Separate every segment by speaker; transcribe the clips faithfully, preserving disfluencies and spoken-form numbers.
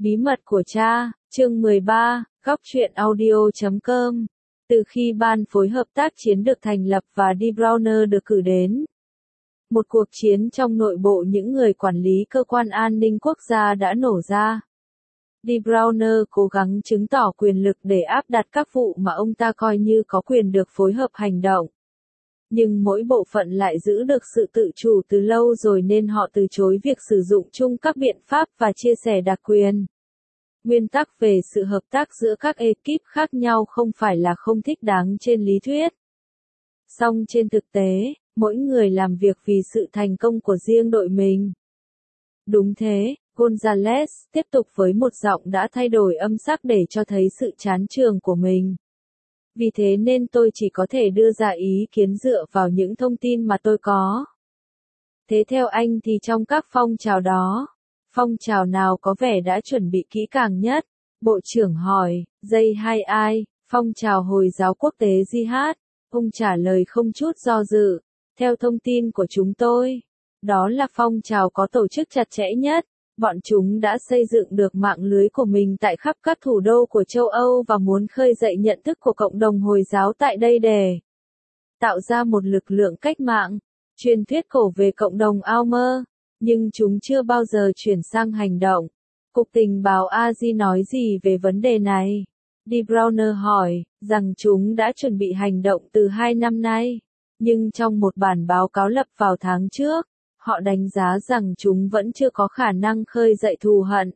Speaker 1: Bí mật của cha, chương mười ba, góc truyện audio chấm com. Từ khi ban phối hợp tác chiến được thành lập và Dee Browner được cử đến, một cuộc chiến trong nội bộ những người quản lý cơ quan an ninh quốc gia đã nổ ra. Dee Browner cố gắng chứng tỏ quyền lực để áp đặt các vụ mà ông ta coi như có quyền được phối hợp hành động. Nhưng mỗi bộ phận lại giữ được sự tự chủ từ lâu rồi nên họ từ chối việc sử dụng chung các biện pháp và chia sẻ đặc quyền. Nguyên tắc về sự hợp tác giữa các ekip khác nhau không phải là không thích đáng trên lý thuyết. Song trên thực tế, mỗi người làm việc vì sự thành công của riêng đội mình. Đúng thế, Gonzalez tiếp tục với một giọng đã thay đổi âm sắc để cho thấy sự chán chường của mình. Vì thế nên tôi chỉ có thể đưa ra ý kiến dựa vào những thông tin mà tôi có. Thế theo anh thì trong các phong trào đó, phong trào nào có vẻ đã chuẩn bị kỹ càng nhất? Bộ trưởng hỏi, dây hay ai? Phong trào Hồi giáo quốc tế Jihad. Ông trả lời không chút do dự. Theo thông tin của chúng tôi, đó là phong trào có tổ chức chặt chẽ nhất. Bọn chúng đã xây dựng được mạng lưới của mình tại khắp các thủ đô của châu Âu và muốn khơi dậy nhận thức của cộng đồng Hồi giáo tại đây để tạo ra một lực lượng cách mạng. Truyền thuyết cổ về cộng đồng Almer, nhưng chúng chưa bao giờ chuyển sang hành động. Cục tình báo a gi nói gì về vấn đề này? Dee Browner hỏi, rằng chúng đã chuẩn bị hành động từ hai năm nay, nhưng trong một bản báo cáo lập vào tháng trước, họ đánh giá rằng chúng vẫn chưa có khả năng khơi dậy thù hận.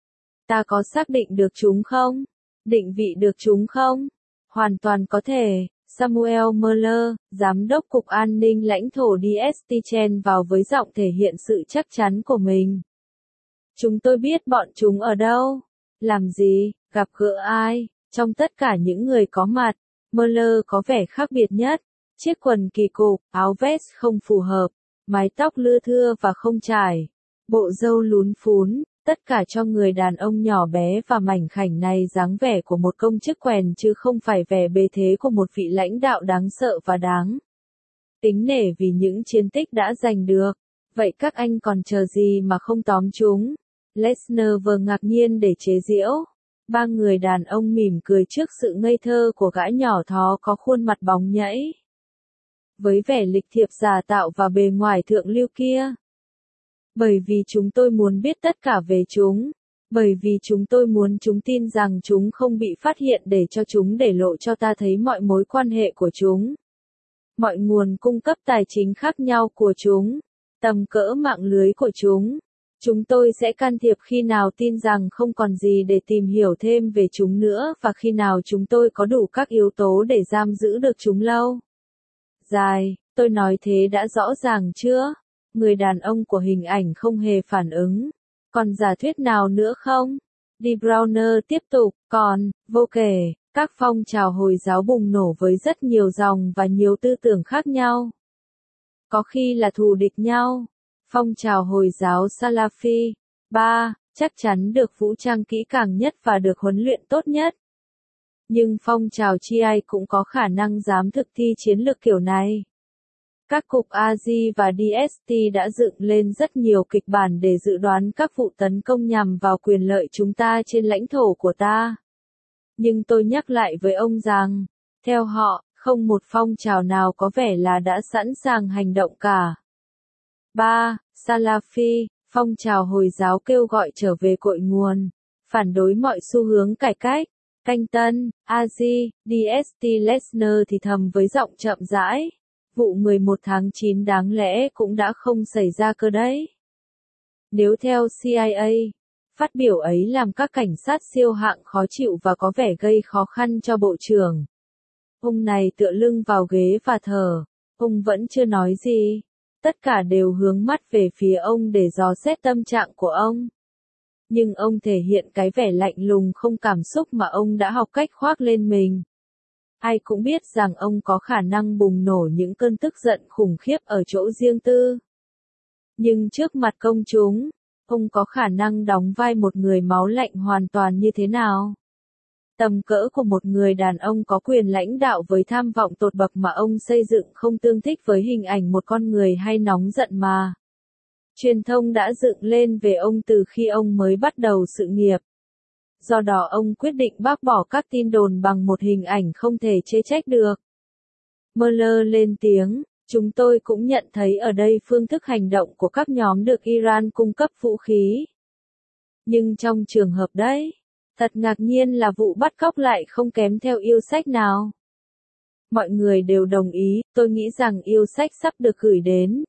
Speaker 1: Ta có xác định được chúng không? Định vị được chúng không? Hoàn toàn có thể. Samuel Mueller, giám đốc Cục An ninh lãnh thổ đê ét tê chen vào với giọng thể hiện sự chắc chắn của mình. Chúng tôi biết bọn chúng ở đâu, làm gì, gặp gỡ ai, trong tất cả những người có mặt. Mueller có vẻ khác biệt nhất, chiếc quần kỳ cục, áo vest không phù hợp, mái tóc lưa thưa và không trải, bộ râu lún phún, tất cả cho người đàn ông nhỏ bé và mảnh khảnh này dáng vẻ của một công chức quèn chứ không phải vẻ bề thế của một vị lãnh đạo đáng sợ và đáng kính nể vì những chiến tích đã giành được. Vậy các anh còn chờ gì mà không tóm chúng? Lesnar vừa ngạc nhiên để chế giễu. Ba người đàn ông mỉm cười trước sự ngây thơ của gã nhỏ thó có khuôn mặt bóng nhảy, với vẻ lịch thiệp giả tạo và bề ngoài thượng lưu kia. Bởi vì chúng tôi muốn biết tất cả về chúng. Bởi vì chúng tôi muốn chúng tin rằng chúng không bị phát hiện để cho chúng để lộ cho ta thấy mọi mối quan hệ của chúng. Mọi nguồn cung cấp tài chính khác nhau của chúng. Tầm cỡ mạng lưới của chúng. Chúng tôi sẽ can thiệp khi nào tin rằng không còn gì để tìm hiểu thêm về chúng nữa và khi nào chúng tôi có đủ các yếu tố để giam giữ được chúng lâu dài. Tôi nói thế đã rõ ràng chưa? Người đàn ông của hình ảnh không hề phản ứng. Còn giả thuyết nào nữa không? Dee Browner tiếp tục, còn, vô kể, các phong trào Hồi giáo bùng nổ với rất nhiều dòng và nhiều tư tưởng khác nhau. Có khi là thù địch nhau. Phong trào Hồi giáo Salafi, ba, chắc chắn được vũ trang kỹ càng nhất và được huấn luyện tốt nhất. Nhưng phong trào Shia cũng có khả năng dám thực thi chiến lược kiểu này. Các cục a gi và đê ét tê đã dựng lên rất nhiều kịch bản để dự đoán các vụ tấn công nhằm vào quyền lợi chúng ta trên lãnh thổ của ta. Nhưng tôi nhắc lại với ông rằng, theo họ, không một phong trào nào có vẻ là đã sẵn sàng hành động cả. ba. Salafi, phong trào Hồi giáo kêu gọi trở về cội nguồn, phản đối mọi xu hướng cải cách. Canh tân, a gi, đê ét tê Lesnar thì thầm với giọng chậm rãi. Vụ mười một tháng chín đáng lẽ cũng đã không xảy ra cơ đấy. Nếu theo xê i a, phát biểu ấy làm các cảnh sát siêu hạng khó chịu và có vẻ gây khó khăn cho bộ trưởng. Ông này tựa lưng vào ghế và thở. Ông vẫn chưa nói gì. Tất cả đều hướng mắt về phía ông để dò xét tâm trạng của ông. Nhưng ông thể hiện cái vẻ lạnh lùng không cảm xúc mà ông đã học cách khoác lên mình. Ai cũng biết rằng ông có khả năng bùng nổ những cơn tức giận khủng khiếp ở chỗ riêng tư. Nhưng trước mặt công chúng, ông có khả năng đóng vai một người máu lạnh hoàn toàn như thế nào? Tầm cỡ của một người đàn ông có quyền lãnh đạo với tham vọng tột bậc mà ông xây dựng không tương thích với hình ảnh một con người hay nóng giận mà Truyền thông đã dựng lên về ông từ khi ông mới bắt đầu sự nghiệp. Do đó ông quyết định bác bỏ các tin đồn bằng một hình ảnh không thể chê trách được. Mueller lên tiếng, chúng tôi cũng nhận thấy ở đây phương thức hành động của các nhóm được Iran cung cấp vũ khí. Nhưng trong trường hợp đấy, thật ngạc nhiên là vụ bắt cóc lại không kém theo yêu sách nào. Mọi người đều đồng ý, tôi nghĩ rằng yêu sách sắp được gửi đến.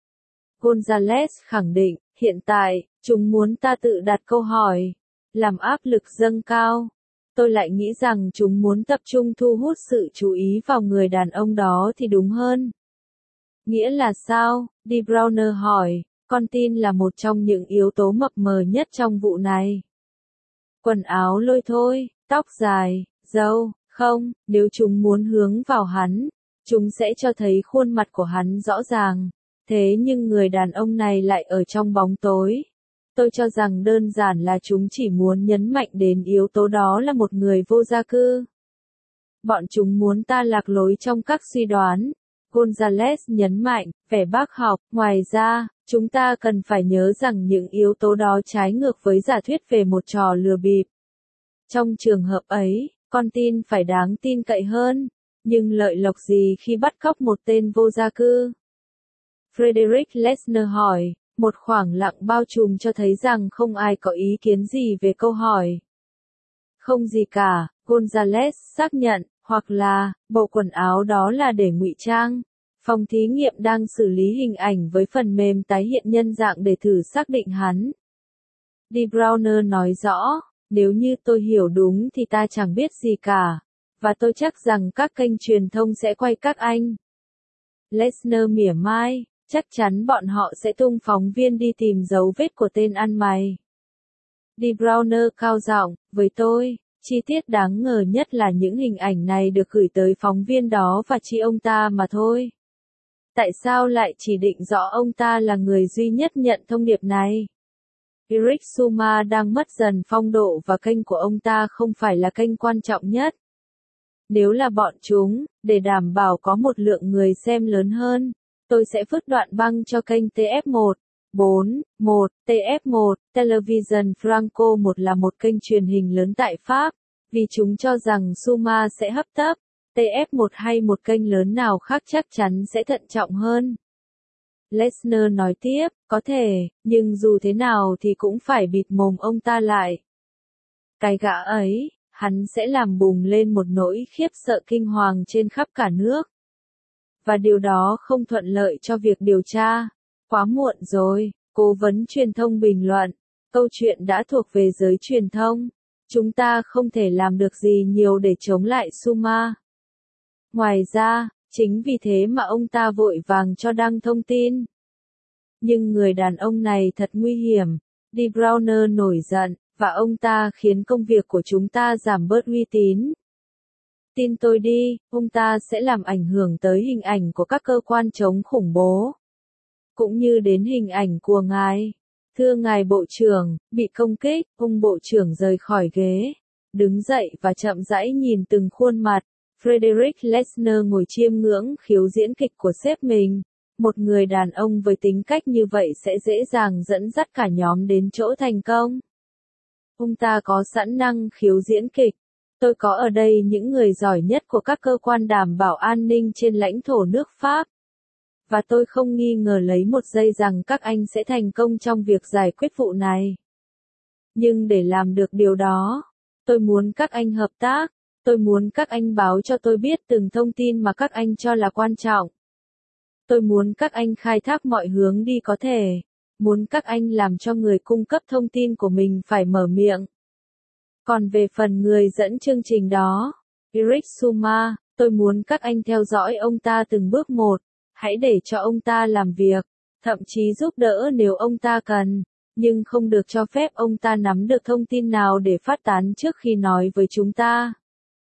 Speaker 1: Gonzalez khẳng định, hiện tại, chúng muốn ta tự đặt câu hỏi, làm áp lực dâng cao. Tôi lại nghĩ rằng chúng muốn tập trung thu hút sự chú ý vào người đàn ông đó thì đúng hơn. Nghĩa là sao? Dee Browner hỏi, con tin là một trong những yếu tố mập mờ nhất trong vụ này. Quần áo lôi thôi, tóc dài, râu, không, nếu chúng muốn hướng vào hắn, chúng sẽ cho thấy khuôn mặt của hắn rõ ràng. Thế nhưng người đàn ông này lại ở trong bóng tối. Tôi cho rằng đơn giản là chúng chỉ muốn nhấn mạnh đến yếu tố đó là một người vô gia cư. Bọn chúng muốn ta lạc lối trong các suy đoán. Gonzalez nhấn mạnh, vẻ bác học, ngoài ra, chúng ta cần phải nhớ rằng những yếu tố đó trái ngược với giả thuyết về một trò lừa bịp. Trong trường hợp ấy, con tin phải đáng tin cậy hơn, nhưng lợi lộc gì khi bắt cóc một tên vô gia cư? Frederick Lessner hỏi, một khoảng lặng bao trùm cho thấy rằng không ai có ý kiến gì về câu hỏi. Không gì cả, Gonzalez xác nhận, hoặc là, bộ quần áo đó là để ngụy trang. Phòng thí nghiệm đang xử lý hình ảnh với phần mềm tái hiện nhân dạng để thử xác định hắn. Dee Browner nói rõ, nếu như tôi hiểu đúng thì ta chẳng biết gì cả, và tôi chắc rằng các kênh truyền thông sẽ quay các anh. Lessner mỉa mai, chắc chắn bọn họ sẽ tung phóng viên đi tìm dấu vết của tên ăn mày. Dee Browner cao giọng, với tôi, chi tiết đáng ngờ nhất là những hình ảnh này được gửi tới phóng viên đó và chỉ ông ta mà thôi. Tại sao lại chỉ định rõ ông ta là người duy nhất nhận thông điệp này? Eric Suma đang mất dần phong độ và kênh của ông ta không phải là kênh quan trọng nhất. Nếu là bọn chúng, để đảm bảo có một lượng người xem lớn hơn, tôi sẽ vứt đoạn băng cho kênh T F một. bốn, một, T F một, Television Franco một là một kênh truyền hình lớn tại Pháp, vì chúng cho rằng Suma sẽ hấp tấp. T F một hay một kênh lớn nào khác chắc chắn sẽ thận trọng hơn. Lessner nói tiếp, có thể, nhưng dù thế nào thì cũng phải bịt mồm ông ta lại. Cái gã ấy, hắn sẽ làm bùng lên một nỗi khiếp sợ kinh hoàng trên khắp cả nước. Và điều đó không thuận lợi cho việc điều tra. Quá muộn rồi, cố vấn truyền thông bình luận. Câu chuyện đã thuộc về giới truyền thông. Chúng ta không thể làm được gì nhiều để chống lại Suma. Ngoài ra, chính vì thế mà ông ta vội vàng cho đăng thông tin. Nhưng người đàn ông này thật nguy hiểm. Dee Browner nổi giận, và ông ta khiến công việc của chúng ta giảm bớt uy tín. Tin tôi đi, ông ta sẽ làm ảnh hưởng tới hình ảnh của các cơ quan chống khủng bố. Cũng như đến hình ảnh của ngài. Thưa ngài Bộ trưởng, bị công kích, ông Bộ trưởng rời khỏi ghế. Đứng dậy và chậm rãi nhìn từng khuôn mặt. Frederick Lessner ngồi chiêm ngưỡng khiếu diễn kịch của sếp mình. Một người đàn ông với tính cách như vậy sẽ dễ dàng dẫn dắt cả nhóm đến chỗ thành công. Ông ta có sẵn năng khiếu diễn kịch. Tôi có ở đây những người giỏi nhất của các cơ quan đảm bảo an ninh trên lãnh thổ nước Pháp. Và tôi không nghi ngờ lấy một giây rằng các anh sẽ thành công trong việc giải quyết vụ này. Nhưng để làm được điều đó, tôi muốn các anh hợp tác. Tôi muốn các anh báo cho tôi biết từng thông tin mà các anh cho là quan trọng. Tôi muốn các anh khai thác mọi hướng đi có thể. Muốn các anh làm cho người cung cấp thông tin của mình phải mở miệng. Còn về phần người dẫn chương trình đó, Eric Suma, tôi muốn các anh theo dõi ông ta từng bước một. Hãy để cho ông ta làm việc, thậm chí giúp đỡ nếu ông ta cần, nhưng không được cho phép ông ta nắm được thông tin nào để phát tán trước khi nói với chúng ta.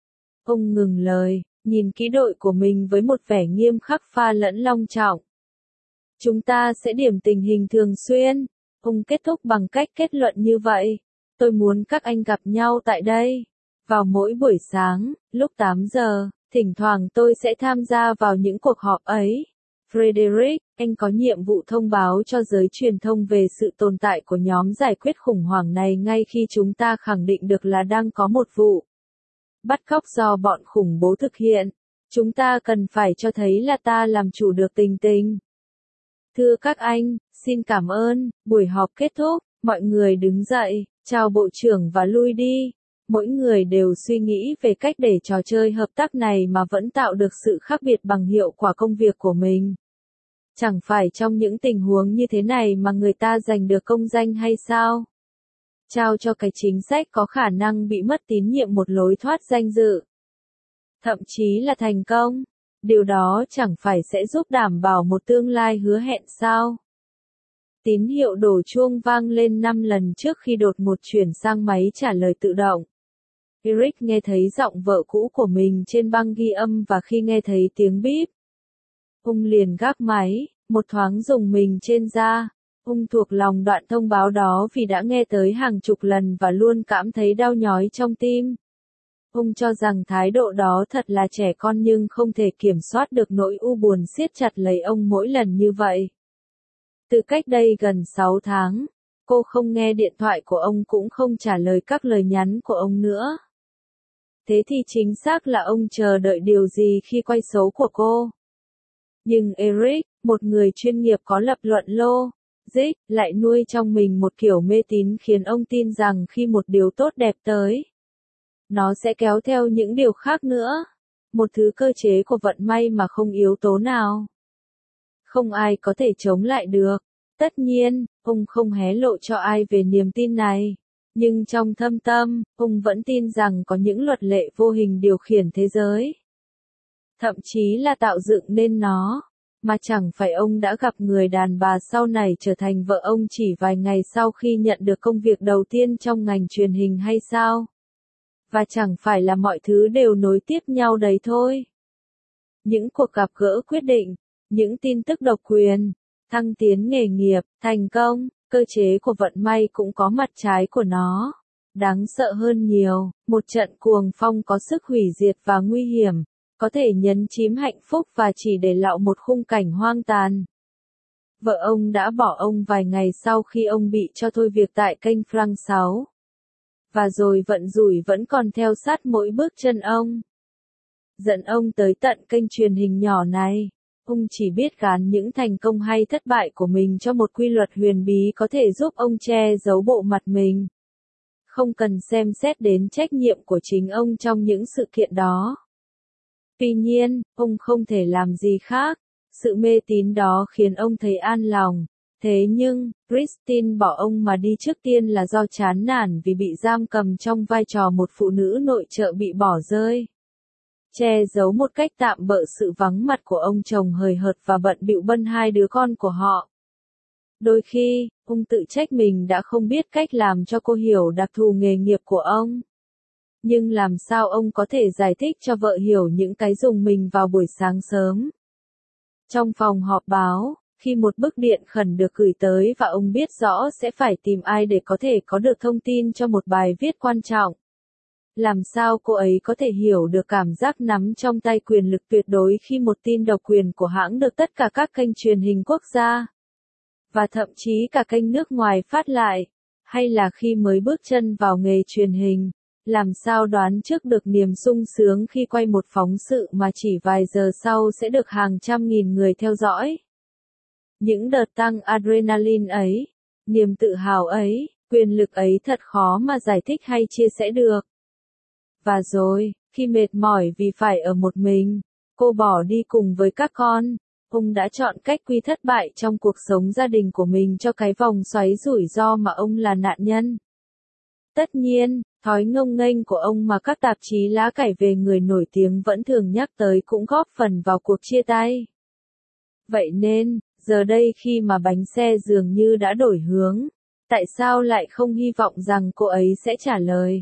Speaker 1: Ông ngừng lời, nhìn kỹ đội của mình với một vẻ nghiêm khắc pha lẫn long trọng. Chúng ta sẽ điểm tình hình thường xuyên. Ông kết thúc bằng cách kết luận như vậy. Tôi muốn các anh gặp nhau tại đây. Vào mỗi buổi sáng, lúc tám giờ, thỉnh thoảng tôi sẽ tham gia vào những cuộc họp ấy. Frederick, Anh có nhiệm vụ thông báo cho giới truyền thông về sự tồn tại của nhóm giải quyết khủng hoảng này ngay khi chúng ta khẳng định được là đang có một vụ bắt cóc do bọn khủng bố thực hiện. Chúng ta cần phải cho thấy là ta làm chủ được tình tình. Thưa các anh, xin cảm ơn, buổi họp kết thúc, mọi người đứng dậy, chào bộ trưởng và lui đi. Mỗi người đều suy nghĩ về cách để trò chơi hợp tác này mà vẫn tạo được sự khác biệt bằng hiệu quả công việc của mình. Chẳng phải trong những tình huống như thế này mà người ta giành được công danh hay sao? Trao cho cái chính sách có khả năng bị mất tín nhiệm một lối thoát danh dự. Thậm chí là thành công. Điều đó chẳng phải sẽ giúp đảm bảo một tương lai hứa hẹn sao? Tín hiệu đổ chuông vang lên năm lần trước khi đột ngột chuyển sang máy trả lời tự động. Eric nghe thấy giọng vợ cũ của mình trên băng ghi âm và khi nghe thấy tiếng bíp, ông liền gác máy, một thoáng rùng mình trên da. Ông thuộc lòng đoạn thông báo đó vì đã nghe tới hàng chục lần và luôn cảm thấy đau nhói trong tim. Ông cho rằng thái độ đó thật là trẻ con nhưng không thể kiểm soát được nỗi u buồn siết chặt lấy ông mỗi lần như vậy. Từ cách đây gần sáu tháng, cô không nghe điện thoại của ông cũng không trả lời các lời nhắn của ông nữa. Thế thì chính xác là ông chờ đợi điều gì khi quay số của cô? Nhưng Eric, một người chuyên nghiệp có lập luận logic, lại nuôi trong mình một kiểu mê tín khiến ông tin rằng khi một điều tốt đẹp tới, nó sẽ kéo theo những điều khác nữa. Một thứ cơ chế của vận may mà không yếu tố nào. Không ai có thể chống lại được. Tất nhiên, ông không hé lộ cho ai về niềm tin này. Nhưng trong thâm tâm, ông vẫn tin rằng có những luật lệ vô hình điều khiển thế giới. Thậm chí là tạo dựng nên nó. Mà chẳng phải ông đã gặp người đàn bà sau này trở thành vợ ông chỉ vài ngày sau khi nhận được công việc đầu tiên trong ngành truyền hình hay sao? Và chẳng phải là mọi thứ đều nối tiếp nhau đấy thôi. Những cuộc gặp gỡ quyết định, những tin tức độc quyền, thăng tiến nghề nghiệp, thành công, cơ chế của vận may cũng có mặt trái của nó. Đáng sợ hơn nhiều, một trận cuồng phong có sức hủy diệt và nguy hiểm, có thể nhấn chìm hạnh phúc và chỉ để lại một khung cảnh hoang tàn. Vợ ông đã bỏ ông vài ngày sau khi ông bị cho thôi việc tại kênh France sáu. Và rồi vận rủi vẫn còn theo sát mỗi bước chân ông. Dẫn ông tới tận kênh truyền hình nhỏ này. Ông chỉ biết gán những thành công hay thất bại của mình cho một quy luật huyền bí có thể giúp ông che giấu bộ mặt mình. Không cần xem xét đến trách nhiệm của chính ông trong những sự kiện đó. Tuy nhiên, ông không thể làm gì khác. Sự mê tín đó khiến ông thấy an lòng. Thế nhưng, Christine bỏ ông mà đi trước tiên là do chán nản vì bị giam cầm trong vai trò một phụ nữ nội trợ bị bỏ rơi. Che giấu một cách tạm bợ sự vắng mặt của ông chồng hời hợt và bận bịu bân hai đứa con của họ. Đôi khi, ông tự trách mình đã không biết cách làm cho cô hiểu đặc thù nghề nghiệp của ông. Nhưng làm sao ông có thể giải thích cho vợ hiểu những cái dùng mình vào buổi sáng sớm? Trong phòng họp báo, khi một bức điện khẩn được gửi tới và ông biết rõ sẽ phải tìm ai để có thể có được thông tin cho một bài viết quan trọng. Làm sao cô ấy có thể hiểu được cảm giác nắm trong tay quyền lực tuyệt đối khi một tin độc quyền của hãng được tất cả các kênh truyền hình quốc gia, và thậm chí cả kênh nước ngoài phát lại, hay là khi mới bước chân vào nghề truyền hình, làm sao đoán trước được niềm sung sướng khi quay một phóng sự mà chỉ vài giờ sau sẽ được hàng trăm nghìn người theo dõi. Những đợt tăng adrenaline ấy, niềm tự hào ấy, quyền lực ấy thật khó mà giải thích hay chia sẻ được. Và rồi, khi mệt mỏi vì phải ở một mình, cô bỏ đi cùng với các con. Ông đã chọn cách quy thất bại trong cuộc sống gia đình của mình cho cái vòng xoáy rủi ro mà ông là nạn nhân. Tất nhiên, thói ngông nghênh của ông mà các tạp chí lá cải về người nổi tiếng vẫn thường nhắc tới cũng góp phần vào cuộc chia tay. Vậy nên, giờ đây khi mà bánh xe dường như đã đổi hướng, tại sao lại không hy vọng rằng cô ấy sẽ trả lời?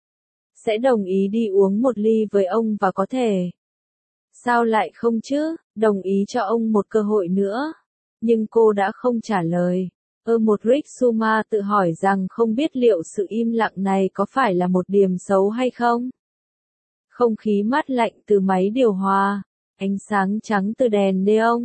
Speaker 1: Sẽ đồng ý đi uống một ly với ông và có thể. Sao lại không chứ, đồng ý cho ông một cơ hội nữa. Nhưng cô đã không trả lời. Ơ một Rick Suma tự hỏi rằng không biết liệu sự im lặng này có phải là một điểm xấu hay không. Không khí mát lạnh từ máy điều hòa, ánh sáng trắng từ đèn neon,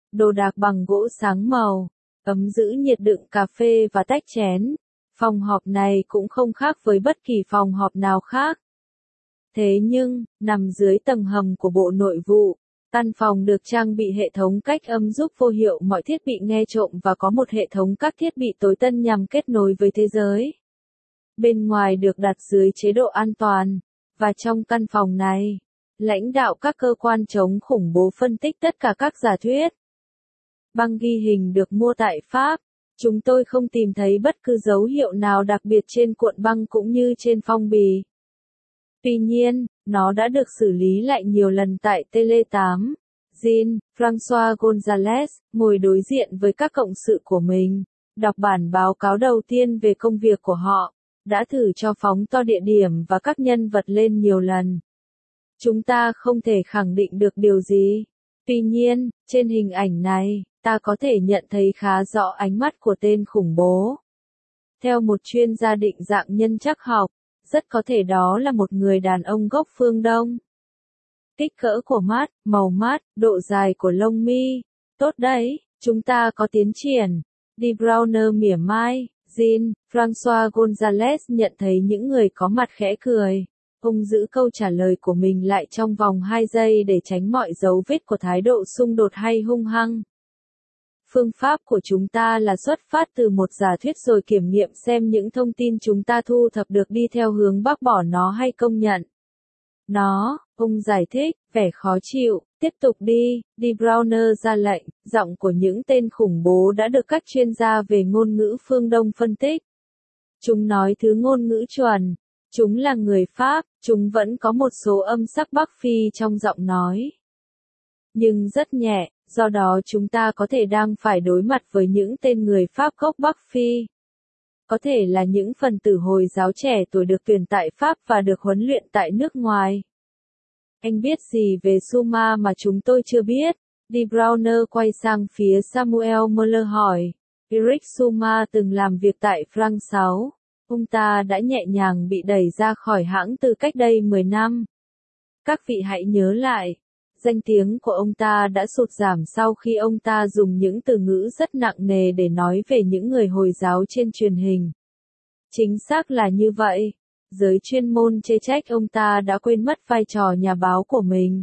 Speaker 1: đồ đạc bằng gỗ sáng màu, ấm giữ nhiệt đựng cà phê và tách chén. Phòng họp này cũng không khác với bất kỳ phòng họp nào khác. Thế nhưng, nằm dưới tầng hầm của Bộ Nội vụ, căn phòng được trang bị hệ thống cách âm giúp vô hiệu mọi thiết bị nghe trộm và có một hệ thống các thiết bị tối tân nhằm kết nối với thế giới. Bên ngoài được đặt dưới chế độ an toàn, và trong căn phòng này, lãnh đạo các cơ quan chống khủng bố phân tích tất cả các giả thuyết. Băng ghi hình được mua tại Pháp. Chúng tôi không tìm thấy bất cứ dấu hiệu nào đặc biệt trên cuộn băng cũng như trên phong bì. Tuy nhiên, nó đã được xử lý lại nhiều lần tại Tele tám. Jean, François González, ngồi đối diện với các cộng sự của mình, đọc bản báo cáo đầu tiên về công việc của họ, đã thử cho phóng to địa điểm và các nhân vật lên nhiều lần. Chúng ta không thể khẳng định được điều gì. Tuy nhiên, trên hình ảnh này, ta có thể nhận thấy khá rõ ánh mắt của tên khủng bố. Theo một chuyên gia định dạng nhân trắc học, rất có thể đó là một người đàn ông gốc phương Đông. Kích cỡ của mắt, màu mắt, độ dài của lông mi. Tốt đấy, chúng ta có tiến triển. De Bruyne mỉa mai. Jean, François González nhận thấy những người có mặt khẽ cười. Ông giữ câu trả lời của mình lại trong vòng hai giây để tránh mọi dấu vết của thái độ xung đột hay hung hăng. Phương pháp của chúng ta là xuất phát từ một giả thuyết rồi kiểm nghiệm xem những thông tin chúng ta thu thập được đi theo hướng bác bỏ nó hay công nhận nó. Ông giải thích, vẻ khó chịu. Tiếp tục đi, De Bruyne ra lệnh. Giọng của những tên khủng bố đã được các chuyên gia về ngôn ngữ phương Đông phân tích. Chúng nói thứ ngôn ngữ chuẩn. Chúng là người Pháp, chúng vẫn có một số âm sắc Bắc Phi trong giọng nói. Nhưng rất nhẹ, do đó chúng ta có thể đang phải đối mặt với những tên người Pháp gốc Bắc Phi. Có thể là những phần tử Hồi giáo trẻ tuổi được tuyển tại Pháp và được huấn luyện tại nước ngoài. Anh biết gì về Suma mà chúng tôi chưa biết? De Bruyne quay sang phía Samuel Muller hỏi. Eric Suma từng làm việc tại France sáu. Ông ta đã nhẹ nhàng bị đẩy ra khỏi hãng từ cách đây mười năm. Các vị hãy nhớ lại, danh tiếng của ông ta đã sụt giảm sau khi ông ta dùng những từ ngữ rất nặng nề để nói về những người Hồi giáo trên truyền hình. Chính xác là như vậy. Giới chuyên môn chê trách ông ta đã quên mất vai trò nhà báo của mình.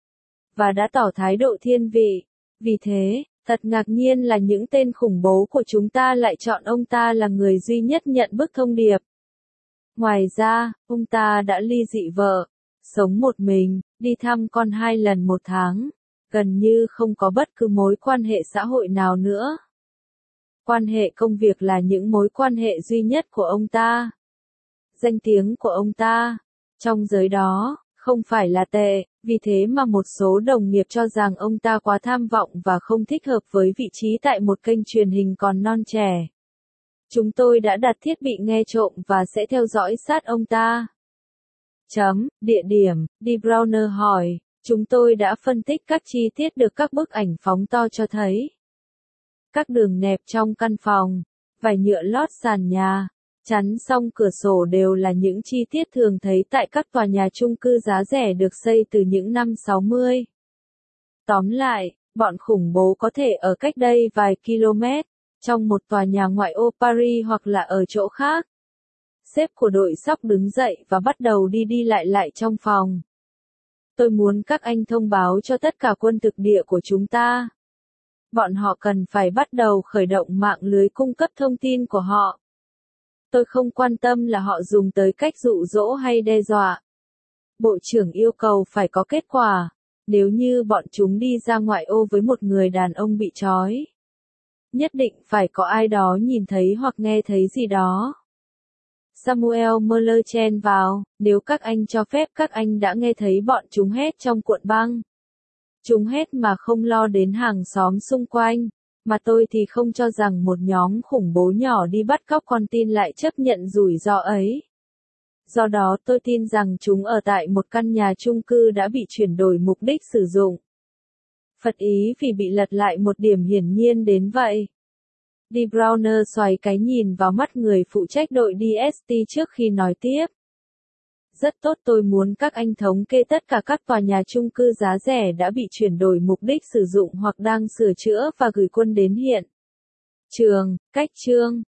Speaker 1: Và đã tỏ thái độ thiên vị. Vì thế, thật ngạc nhiên là những tên khủng bố của chúng ta lại chọn ông ta là người duy nhất nhận bức thông điệp. Ngoài ra, ông ta đã ly dị vợ, sống một mình, đi thăm con hai lần một tháng, gần như không có bất cứ mối quan hệ xã hội nào nữa. Quan hệ công việc là những mối quan hệ duy nhất của ông ta. Danh tiếng của ông ta, trong giới đó, không phải là tệ, vì thế mà một số đồng nghiệp cho rằng ông ta quá tham vọng và không thích hợp với vị trí tại một kênh truyền hình còn non trẻ. Chúng tôi đã đặt thiết bị nghe trộm và sẽ theo dõi sát ông ta. Chấm, địa điểm, De Bruyne hỏi, chúng tôi đã phân tích các chi tiết được các bức ảnh phóng to cho thấy. Các đường nẹp trong căn phòng, vải nhựa lót sàn nhà, chắn song cửa sổ đều là những chi tiết thường thấy tại các tòa nhà chung cư giá rẻ được xây từ những năm sáu mươi. Tóm lại, bọn khủng bố có thể ở cách đây vài km, trong một tòa nhà ngoại ô Paris hoặc là ở chỗ khác. Sếp của đội sóc đứng dậy và bắt đầu đi đi lại lại trong phòng. Tôi muốn các anh thông báo cho tất cả quân thực địa của chúng ta. Bọn họ cần phải bắt đầu khởi động mạng lưới cung cấp thông tin của họ. Tôi không quan tâm là họ dùng tới cách dụ dỗ hay đe dọa. Bộ trưởng yêu cầu phải có kết quả, nếu như bọn chúng đi ra ngoại ô với một người đàn ông bị trói. Nhất định phải có ai đó nhìn thấy hoặc nghe thấy gì đó. Samuel Muller chen vào, nếu các anh cho phép các anh đã nghe thấy bọn chúng hét trong cuộn băng. Chúng hét mà không lo đến hàng xóm xung quanh, mà tôi thì không cho rằng một nhóm khủng bố nhỏ đi bắt cóc con tin lại chấp nhận rủi ro ấy. Do đó tôi tin rằng chúng ở tại một căn nhà chung cư đã bị chuyển đổi mục đích sử dụng. Phật ý vì bị lật lại một điểm hiển nhiên đến vậy. De Bruyne xoay cái nhìn vào mắt người phụ trách đội đê ét tê trước khi nói tiếp. rất tốt, tôi muốn các anh thống kê tất cả các tòa nhà chung cư giá rẻ đã bị chuyển đổi mục đích sử dụng hoặc đang sửa chữa và gửi quân đến hiện trường. Cách chương